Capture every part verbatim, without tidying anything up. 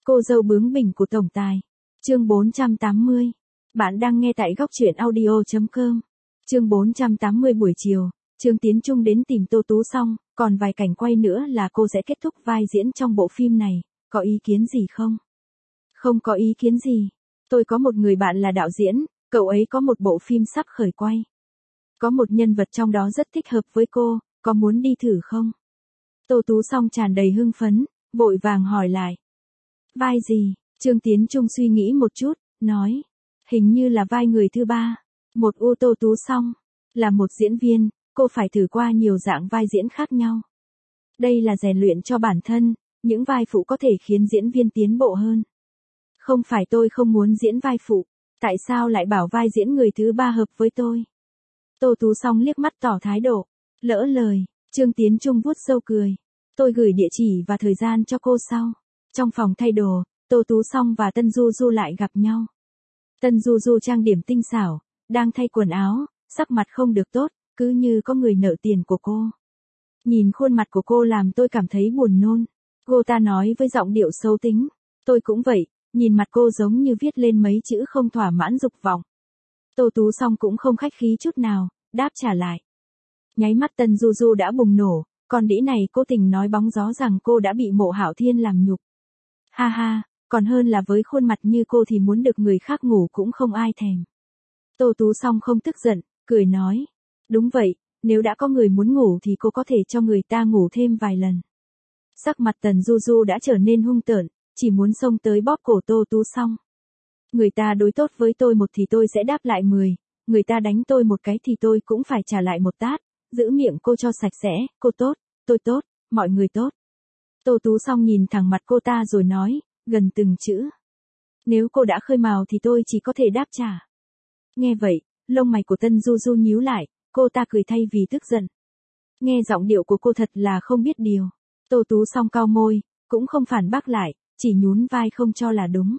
Cô dâu bướng bỉnh của tổng tài. Chương bốn trăm tám mươi. Bạn đang nghe tại góc truyện audio chấm com. Chương bốn trăm tám mươi buổi chiều, Trương Tiến Trung đến tìm Tô Tú xong, còn vài cảnh quay nữa là cô sẽ kết thúc vai diễn trong bộ phim này, có ý kiến gì không? Không có ý kiến gì. Tôi có một người bạn là đạo diễn, cậu ấy có một bộ phim sắp khởi quay. Có một nhân vật trong đó rất thích hợp với cô, có muốn đi thử không? Tô Tú Song tràn đầy hưng phấn, vội vàng hỏi lại. Vai gì? Trương Tiến Trung suy nghĩ một chút, nói. Hình như là vai người thứ ba. Một u Tô Tú Song. Là một diễn viên, cô phải thử qua nhiều dạng vai diễn khác nhau. Đây là rèn luyện cho bản thân, những vai phụ có thể khiến diễn viên tiến bộ hơn. Không phải tôi không muốn diễn vai phụ, tại sao lại bảo vai diễn người thứ ba hợp với tôi? Tô Tú Song liếc mắt tỏ thái độ. Lỡ lời, Trương Tiến Trung vuốt râu cười. Tôi gửi địa chỉ và thời gian cho cô sau. Trong phòng thay đồ, Tô Tú Song và Tân Du Du lại gặp nhau. Tân Du Du trang điểm tinh xảo, đang thay quần áo, sắc mặt không được tốt, cứ như có người nợ tiền của cô. Nhìn khuôn mặt của cô làm tôi cảm thấy buồn nôn. Cô ta nói với giọng điệu xấu tính. Tôi cũng vậy, nhìn mặt cô giống như viết lên mấy chữ không thỏa mãn dục vọng. Tô Tú Song cũng không khách khí chút nào, đáp trả lại. Nháy mắt Tân Du Du đã bùng nổ, còn đĩ này cố tình nói bóng gió rằng cô đã bị Mộ Hạo Thiên làm nhục. Ha ha, còn hơn là với khuôn mặt như cô thì muốn được người khác ngủ cũng không ai thèm. Tô Tú Song không tức giận, cười nói. Đúng vậy, nếu đã có người muốn ngủ thì cô có thể cho người ta ngủ thêm vài lần. Sắc mặt Tần Du Du đã trở nên hung tợn, chỉ muốn xông tới bóp cổ Tô Tú Song. Người ta đối tốt với tôi một thì tôi sẽ đáp lại mười, người ta đánh tôi một cái thì tôi cũng phải trả lại một tát, giữ miệng cô cho sạch sẽ, cô tốt, tôi tốt, mọi người tốt. Tô Tú Song nhìn thẳng mặt cô ta rồi nói, gần từng chữ. Nếu cô đã khơi mào thì tôi chỉ có thể đáp trả. Nghe vậy, lông mày của Tân Du Du nhíu lại, cô ta cười thay vì tức giận. Nghe giọng điệu của cô thật là không biết điều. Tô Tú Song cau môi, cũng không phản bác lại, chỉ nhún vai không cho là đúng.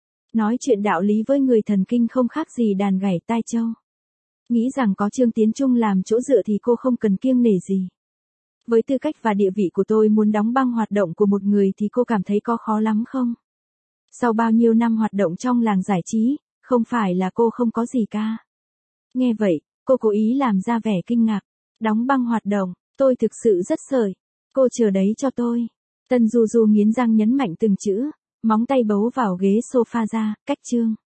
Nói chuyện đạo lý với người thần kinh không khác gì đàn gảy tai trâu. Nghĩ rằng có Trương Tiến Trung làm chỗ dựa thì cô không cần kiêng nể gì. Với tư cách và địa vị của tôi muốn đóng băng hoạt động của một người thì cô cảm thấy có khó lắm không? Sau bao nhiêu năm hoạt động trong làng giải trí, không phải là cô không có gì ca. Nghe vậy, cô cố ý làm ra vẻ kinh ngạc. Đóng băng hoạt động, tôi thực sự rất sởi. Cô chờ đấy cho tôi. Tân Du Du nghiến răng nhấn mạnh từng chữ, móng tay bấu vào ghế sofa ra, cách chương.